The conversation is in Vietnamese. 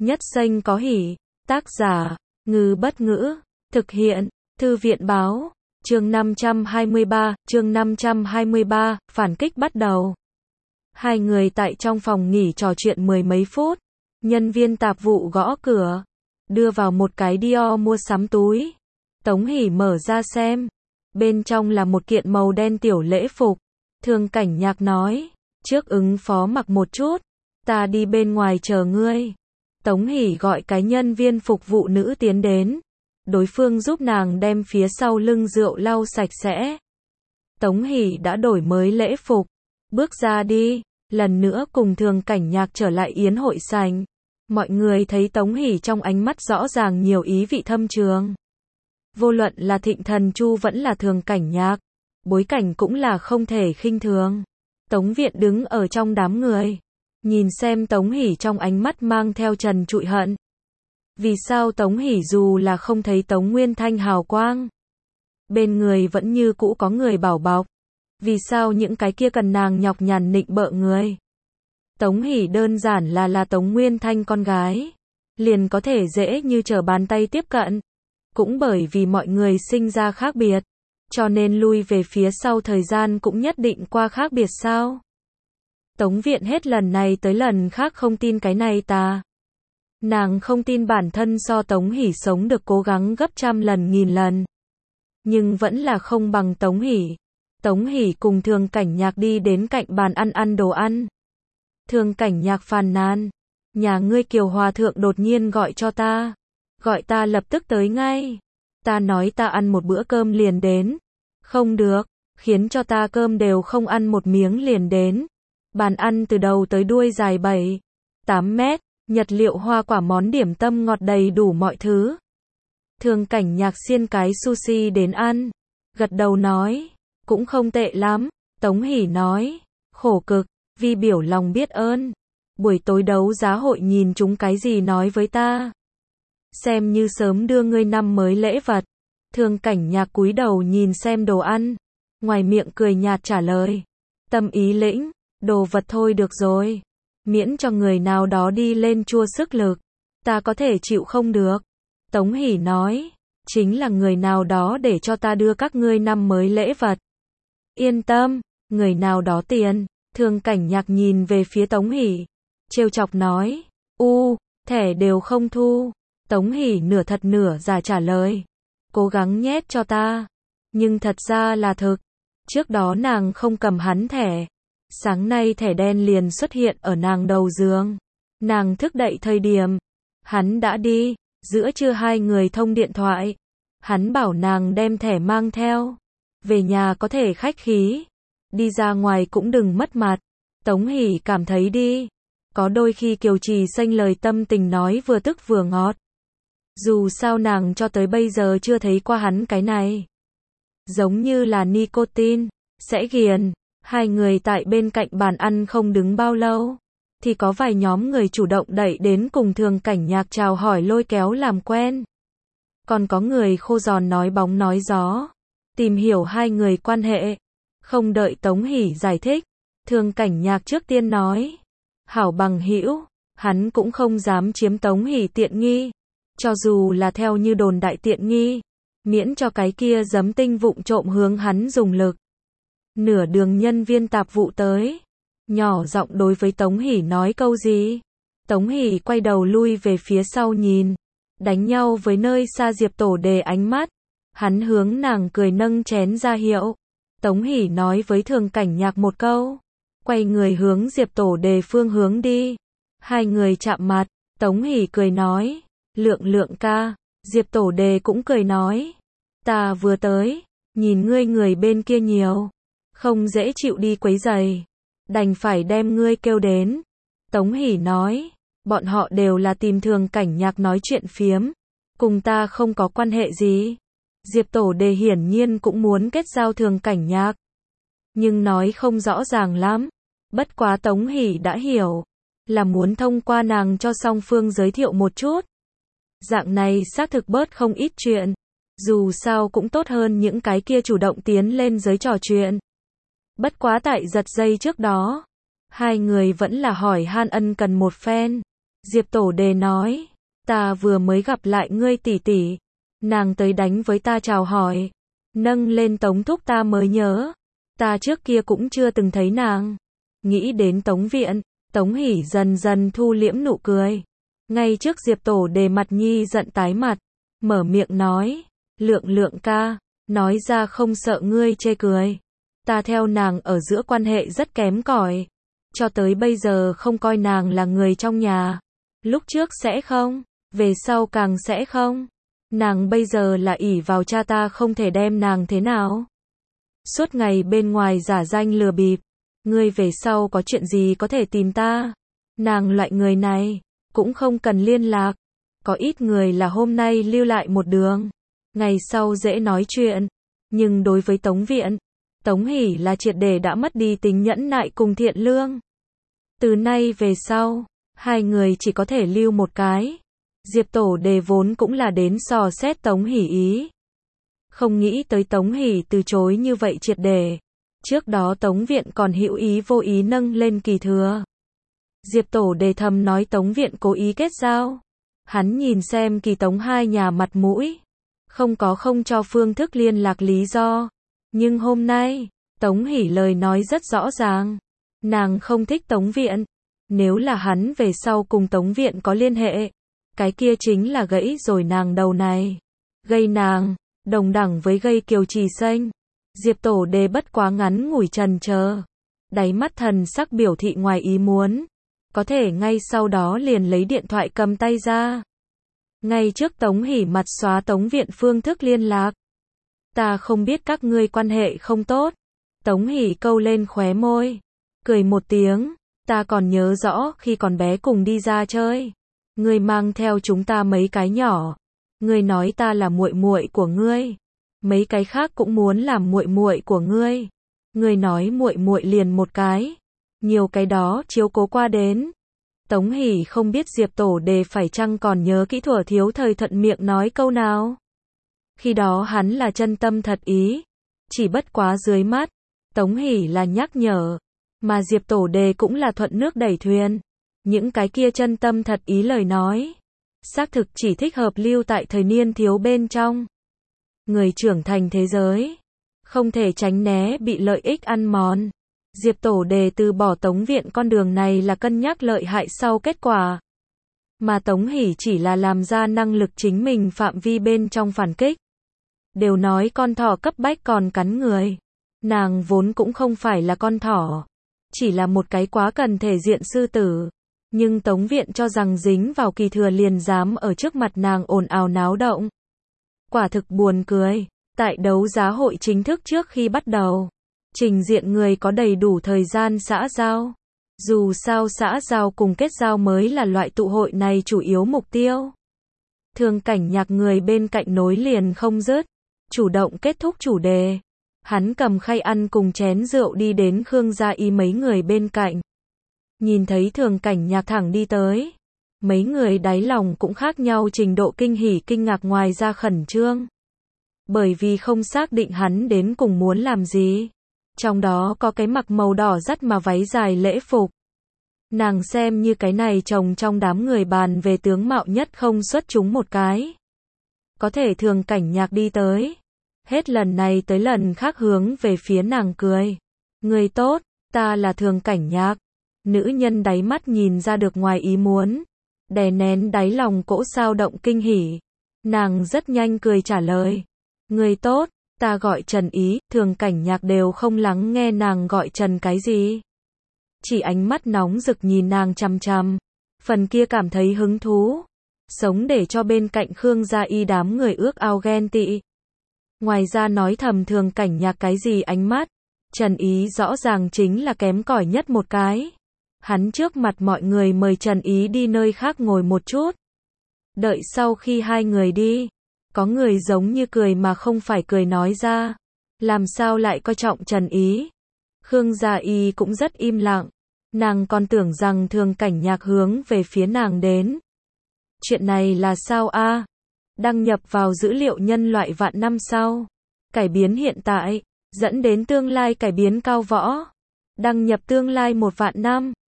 Nhất xanh có hỉ. Tác giả, Ngư Bất Ngữ. Thực hiện, Thư viện Báo. Chương 523, phản kích bắt đầu. Hai người tại trong phòng nghỉ trò chuyện mười mấy phút. Nhân viên tạp vụ gõ cửa, đưa vào một cái Dior mua sắm túi. Tống Hỷ mở ra xem. Bên trong là một kiện màu đen tiểu lễ phục. Thường Cảnh Nhạc nói, trước ứng phó mặc một chút, ta đi bên ngoài chờ ngươi. Tống Hỷ gọi cái nhân viên phục vụ nữ tiến đến. Đối phương giúp nàng đem phía sau lưng rượu lau sạch sẽ. Tống Hỷ đã đổi mới lễ phục, bước ra đi, lần nữa cùng Thường Cảnh Nhạc trở lại yến hội sảnh. Mọi người thấy Tống Hỷ trong ánh mắt rõ ràng nhiều ý vị thâm trường. Vô luận là Thịnh Thần Chu vẫn là Thường Cảnh Nhạc, bối cảnh cũng là không thể khinh thường. Tống Viện đứng ở trong đám người, nhìn xem Tống Hỷ trong ánh mắt mang theo trần trụi hận. Vì sao Tống Hỷ dù là không thấy Tống Nguyên Thanh hào quang, bên người vẫn như cũ có người bảo bọc? Vì sao những cái kia cần nàng nhọc nhằn nịnh bợ người? Tống Hỷ đơn giản là Tống Nguyên Thanh con gái, liền có thể dễ như trở bàn tay tiếp cận. Cũng bởi vì mọi người sinh ra khác biệt, cho nên lui về phía sau thời gian cũng nhất định qua khác biệt sao? Tống Viện hết lần này tới lần khác không tin cái này ta. Nàng không tin bản thân so Tống Hỷ sống được cố gắng gấp trăm lần nghìn lần. Nhưng vẫn là không bằng Tống Hỷ. Tống Hỷ cùng Thường Cảnh Nhạc đi đến cạnh bàn ăn đồ ăn. Thường Cảnh Nhạc phàn nàn, nhà ngươi Kiều Hòa Thượng đột nhiên gọi cho ta. Gọi ta lập tức tới ngay. Ta nói ta ăn một bữa cơm liền đến. Không được, khiến cho ta cơm đều không ăn một miếng liền đến. Bàn ăn từ đầu tới đuôi dài 7-8 mét, nhật liệu hoa quả món điểm tâm ngọt đầy đủ mọi thứ. Thường Cảnh Nhạc xiên cái sushi đến ăn, gật đầu nói, cũng không tệ lắm. Tống Hỷ nói, khổ cực, vì biểu lòng biết ơn. Buổi tối đấu giá hội nhìn chúng cái gì nói với ta. Xem như sớm đưa ngươi năm mới lễ vật. Thường Cảnh Nhạc cúi đầu nhìn xem đồ ăn, ngoài miệng cười nhạt trả lời, tâm ý lĩnh, đồ vật thôi được rồi, miễn cho người nào đó đi lên chua sức lực, ta có thể chịu không được. Tống Hỷ nói, chính là người nào đó để cho ta đưa các ngươi năm mới lễ vật. Yên tâm, người nào đó tiền. Thường Cảnh Nhạc nhìn về phía Tống Hỷ, trêu chọc nói, thẻ đều không thu. Tống Hỷ nửa thật nửa giả trả lời, cố gắng nhét cho ta. Nhưng thật ra là thực, trước đó nàng không cầm hắn thẻ. Sáng nay thẻ đen liền xuất hiện ở nàng đầu giường. Nàng thức dậy thời điểm hắn đã đi. Giữa trưa hai người thông điện thoại. Hắn bảo nàng đem thẻ mang theo. Về nhà có thể khách khí, đi ra ngoài cũng đừng mất mặt. Tống Hỷ cảm thấy đi, có đôi khi Kiều Trì xanh lời tâm tình nói vừa tức vừa ngọt. Dù sao nàng cho tới bây giờ chưa thấy qua hắn cái này. Giống như là nicotine, sẽ ghiền. Hai người tại bên cạnh bàn ăn không đứng bao lâu, thì có vài nhóm người chủ động đẩy đến cùng Thường Cảnh Nhạc chào hỏi lôi kéo làm quen. Còn có người khô giòn nói bóng nói gió, tìm hiểu hai người quan hệ. Không đợi Tống Hỷ giải thích, Thường Cảnh Nhạc trước tiên nói, hảo bằng hữu, hắn cũng không dám chiếm Tống Hỷ tiện nghi. Cho dù là theo như đồn đại tiện nghi, miễn cho cái kia giấm tinh vụng trộm hướng hắn dùng lực. Nửa đường nhân viên tạp vụ tới, nhỏ giọng đối với Tống Hỷ nói câu gì. Tống Hỷ quay đầu lui về phía sau nhìn, đánh nhau với nơi xa Diệp Tổ Đề ánh mắt. Hắn hướng nàng cười nâng chén ra hiệu. Tống Hỷ nói với Thường Cảnh Nhạc một câu, quay người hướng Diệp Tổ Đề phương hướng đi. Hai người chạm mặt, Tống Hỷ cười nói, Lượng ca. Diệp Tổ Đề cũng cười nói, ta vừa tới, nhìn ngươi người bên kia nhiều, không dễ chịu đi quấy giày, đành phải đem ngươi kêu đến. Tống Hỷ nói, bọn họ đều là tìm Thường Cảnh Nhạc nói chuyện phiếm, cùng ta không có quan hệ gì. Diệp Tổ Đề hiển nhiên cũng muốn kết giao Thường Cảnh Nhạc, nhưng nói không rõ ràng lắm. Bất quá Tống Hỷ đã hiểu, là muốn thông qua nàng cho song phương giới thiệu một chút. Dạng này xác thực bớt không ít chuyện, dù sao cũng tốt hơn những cái kia chủ động tiến lên giới trò chuyện. Bất quá tại giật dây trước đó, hai người vẫn là hỏi han ân cần một phen. Diệp Tổ Đề nói, ta vừa mới gặp lại ngươi tỷ tỷ, nàng tới đánh với ta chào hỏi, nâng lên Tống thúc ta mới nhớ, ta trước kia cũng chưa từng thấy nàng. Nghĩ đến Tống Viện, Tống Hỷ dần dần thu liễm nụ cười. Ngay trước Diệp Tổ Đề mặt nhi giận tái mặt, mở miệng nói, Lượng ca, nói ra không sợ ngươi chê cười. Ta theo nàng ở giữa quan hệ rất kém cỏi, cho tới bây giờ không coi nàng là người trong nhà. Lúc trước sẽ không, về sau càng sẽ không. Nàng bây giờ là ỷ vào cha ta không thể đem nàng thế nào. Suốt ngày bên ngoài giả danh lừa bịp, ngươi về sau có chuyện gì có thể tìm ta. Nàng loại người này, cũng không cần liên lạc. Có ít người là hôm nay lưu lại một đường, ngày sau dễ nói chuyện. Nhưng đối với Tống Viện, Tống Hỷ là triệt để đã mất đi tính nhẫn nại cùng thiện lương. Từ nay về sau, hai người chỉ có thể lưu một cái. Diệp Tổ Đề vốn cũng là đến dò xét Tống Hỷ ý. Không nghĩ tới Tống Hỷ từ chối như vậy triệt để. Trước đó Tống Viện còn hữu ý vô ý nâng lên Kỳ Thừa. Diệp Tổ Đề thầm nói Tống Viện cố ý kết giao. Hắn nhìn xem Kỳ Tống hai nhà mặt mũi, không cho phương thức liên lạc lý do. Nhưng hôm nay, Tống Hỷ lời nói rất rõ ràng. Nàng không thích Tống Viện. Nếu là hắn về sau cùng Tống Viện có liên hệ, cái kia chính là gãy rồi nàng đầu này. Gây nàng, đồng đẳng với gây Kiều Trì Xanh. Diệp Tổ Đề bất quá ngắn ngủi chần chờ. Đáy mắt thần sắc biểu thị ngoài ý muốn. Có thể ngay sau đó liền lấy điện thoại cầm tay ra. Ngay trước Tống Hỷ mặt xóa Tống Viện phương thức liên lạc. Ta không biết các ngươi quan hệ không tốt. Tống Hỷ câu lên khóe môi, cười một tiếng, ta còn nhớ rõ khi còn bé cùng đi ra chơi. Ngươi mang theo chúng ta mấy cái nhỏ. Ngươi nói ta là muội muội của ngươi. Mấy cái khác cũng muốn làm muội muội của ngươi. Ngươi nói muội muội liền một cái. Nhiều cái đó chiếu cố qua đến. Tống Hỷ không biết Diệp Tổ Đề phải chăng còn nhớ kỹ thuở thiếu thời thuận miệng nói câu nào. Khi đó hắn là chân tâm thật ý. Chỉ bất quá dưới mắt, Tống Hỷ là nhắc nhở. Mà Diệp Tổ Đề cũng là thuận nước đẩy thuyền. Những cái kia chân tâm thật ý lời nói, xác thực chỉ thích hợp lưu tại thời niên thiếu bên trong. Người trưởng thành thế giới, không thể tránh né bị lợi ích ăn mòn. Diệp Tổ Đề từ bỏ Tống Viện con đường này là cân nhắc lợi hại sau kết quả. Mà Tống Hỷ chỉ là làm ra năng lực chính mình phạm vi bên trong phản kích. Đều nói con thỏ cấp bách còn cắn người. Nàng vốn cũng không phải là con thỏ, chỉ là một cái quá cần thể diện sư tử. Nhưng Tống Viện cho rằng dính vào Kỳ Thừa liền dám ở trước mặt nàng ồn ào náo động. Quả thực buồn cười. Tại đấu giá hội chính thức trước khi bắt đầu, trình diện người có đầy đủ thời gian xã giao. Dù sao xã giao cùng kết giao mới là loại tụ hội này chủ yếu mục tiêu. Thường Cảnh Nhạc người bên cạnh nối liền không dứt, chủ động kết thúc chủ đề. Hắn cầm khay ăn cùng chén rượu đi đến Khương Gia Y mấy người bên cạnh. Nhìn thấy Thường Cảnh Nhạc thẳng đi tới, mấy người đáy lòng cũng khác nhau trình độ kinh hỉ kinh ngạc ngoài ra khẩn trương. Bởi vì không xác định hắn đến cùng muốn làm gì. Trong đó có cái mặc màu đỏ dắt mà váy dài lễ phục. Nàng xem như cái này chồng trong đám người bàn về tướng mạo nhất không xuất chúng một cái. Có thể Thường Cảnh Nhạc đi tới. Hết lần này tới lần khác hướng về phía nàng cười. Người tốt, ta là Thường Cảnh Nhạc. Nữ nhân đáy mắt nhìn ra được ngoài ý muốn. Đè nén đáy lòng cỗ sao động kinh hỉ. Nàng rất nhanh cười trả lời. Người tốt, ta gọi Trần Ý. Thường Cảnh Nhạc đều không lắng nghe nàng gọi Trần cái gì. Chỉ ánh mắt nóng rực nhìn nàng chằm chằm. Phần kia cảm thấy hứng thú. Sống để cho bên cạnh Khương Gia Y đám người ước ao ghen tị. Ngoài ra nói thầm Thường Cảnh Nhạc cái gì ánh mắt. Trần Ý rõ ràng chính là kém cỏi nhất một cái. Hắn trước mặt mọi người mời Trần Ý đi nơi khác ngồi một chút. Đợi sau khi hai người đi, có người giống như cười mà không phải cười nói ra. Làm sao lại coi trọng Trần Ý? Khương Gia Y cũng rất im lặng. Nàng còn tưởng rằng Thường Cảnh Nhạc hướng về phía nàng đến. Chuyện này là sao a? Đăng nhập vào dữ liệu nhân loại vạn năm sau. Cải biến hiện tại, dẫn đến tương lai cải biến cao võ. Đăng nhập tương lai 1 vạn năm.